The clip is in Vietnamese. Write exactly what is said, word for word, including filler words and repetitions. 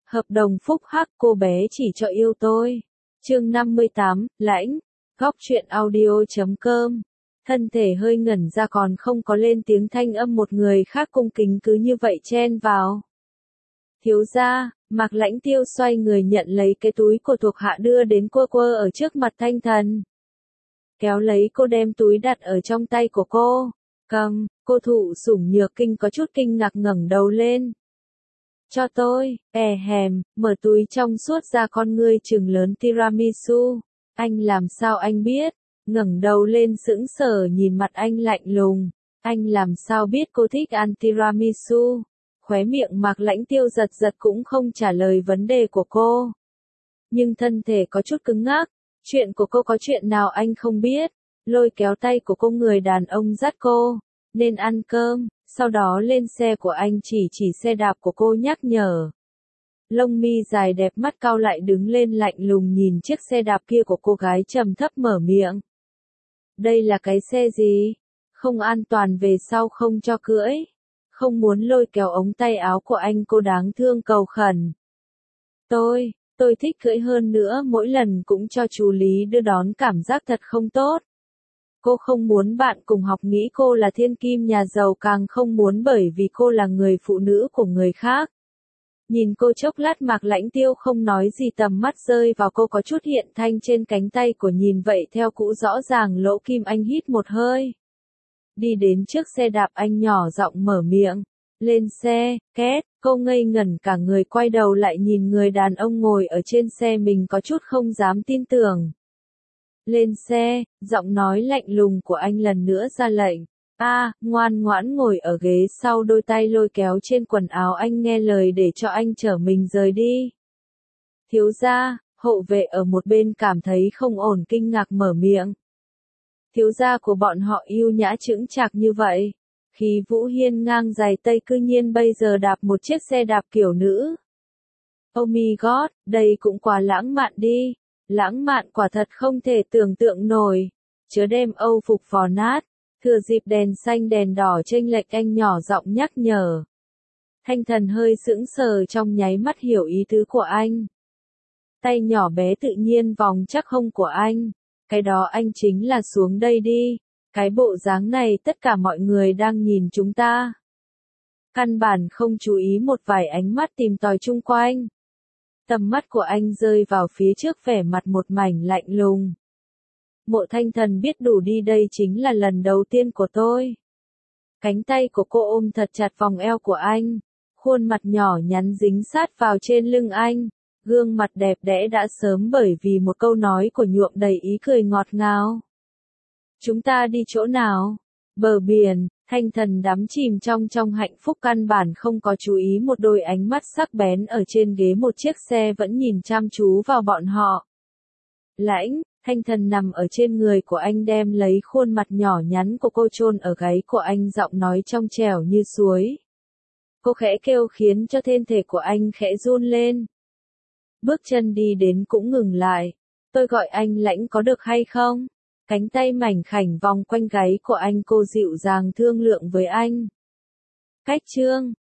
Hợp đồng phúc hắc, cô bé chỉ cho yêu tôi. Chương năm mươi tám, Lãnh. Góc truyện audio chấm com. Thân thể hơi ngẩn ra còn không có lên tiếng, thanh âm một người khác cung kính cứ như vậy chen vào. Thiếu gia. Mạc Lãnh Tiêu xoay người nhận lấy cái túi của thuộc hạ đưa đến quơ quơ ở trước mặt Thanh Thần. Kéo lấy cô đem túi đặt ở trong tay của cô. Cầm, cô thụ sủng nhược kinh có chút kinh ngạc ngẩng đầu lên. Cho tôi, è hèm, mở túi trong suốt ra con ngươi trừng lớn tiramisu. Anh làm sao anh biết? Ngẩng đầu lên sững sờ nhìn mặt anh lạnh lùng. Anh làm sao biết cô thích ăn tiramisu? Khóe miệng Mạc Lãnh Tiêu giật giật cũng không trả lời vấn đề của cô. Nhưng thân thể có chút cứng ngắc. Chuyện của cô có chuyện nào anh không biết? Lôi kéo tay của cô, người đàn ông dắt cô. Nên ăn cơm, sau đó lên xe của anh, chỉ chỉ xe đạp của cô nhắc nhở. Lông mi dài đẹp, mắt cau lại đứng lên lạnh lùng nhìn chiếc xe đạp kia của cô gái, trầm thấp mở miệng. Đây là cái xe gì? Không an toàn, về sau không cho cưỡi. Không muốn lôi kéo ống tay áo của anh, cô đáng thương cầu khẩn. Tôi, tôi thích cưỡi, hơn nữa mỗi lần cũng cho chú Lý đưa đón, cảm giác thật không tốt. Cô không muốn bạn cùng học nghĩ cô là thiên kim nhà giàu, càng không muốn bởi vì cô là người phụ nữ của người khác. Nhìn cô chốc lát, Mạc Lãnh Tiêu không nói gì, tầm mắt rơi vào cô có chút hiện thanh trên cánh tay của, nhìn vậy theo cũ rõ ràng lỗ kim, anh hít một hơi. Đi đến trước xe đạp, anh nhỏ giọng mở miệng. Lên xe, két, cô ngây ngẩn cả người, quay đầu lại nhìn người đàn ông ngồi ở trên xe mình, có chút không dám tin tưởng. Lên xe, giọng nói lạnh lùng của anh lần nữa ra lệnh. A, à, ngoan ngoãn ngồi ở ghế sau, đôi tay lôi kéo trên quần áo anh, nghe lời để cho anh chở mình rời đi. Thiếu gia, hộ vệ ở một bên cảm thấy không ổn, kinh ngạc mở miệng. Thiếu gia của bọn họ yêu nhã chững chạc như vậy, khí vũ hiên ngang dài tây, cư nhiên bây giờ đạp một chiếc xe đạp kiểu nữ. Oh my god, đây cũng quá lãng mạn đi. Lãng mạn quả thật không thể tưởng tượng nổi. Chớ đem Âu phục phò nát. Thừa dịp đèn xanh đèn đỏ chênh lệch, anh nhỏ giọng nhắc nhở. Thanh Thần hơi sững sờ, trong nháy mắt hiểu ý tứ của anh. Tay nhỏ bé tự nhiên vòng chắc hông của anh. Cái đó anh chính là xuống đây đi. Cái bộ dáng này tất cả mọi người đang nhìn chúng ta. Căn bản không chú ý một vài ánh mắt tìm tòi chung quanh. Tầm mắt của anh rơi vào phía trước, vẻ mặt một mảnh lạnh lùng. Mộ Thanh Thần biết đủ đi, đây chính là lần đầu tiên của tôi. Cánh tay của cô ôm thật chặt vòng eo của anh. Khuôn mặt nhỏ nhắn dính sát vào trên lưng anh. Gương mặt đẹp đẽ đã sớm bởi vì một câu nói của nhuộm đầy ý cười ngọt ngào. Chúng ta đi chỗ nào? Bờ biển. Thanh Thần đắm chìm trong trong hạnh phúc, căn bản không có chú ý một đôi ánh mắt sắc bén ở trên ghế một chiếc xe vẫn nhìn chăm chú vào bọn họ. Lãnh. Thanh Thần nằm ở trên người của anh, đem lấy khuôn mặt nhỏ nhắn của cô chôn ở gáy của anh, giọng nói trong trẻo như suối. Cô khẽ kêu khiến cho thân thể của anh khẽ run lên. Bước chân đi đến cũng ngừng lại. Tôi gọi anh Lãnh có được hay không? Cánh tay mảnh khảnh vòng quanh gáy của anh, cô dịu dàng thương lượng với anh. Cách chương.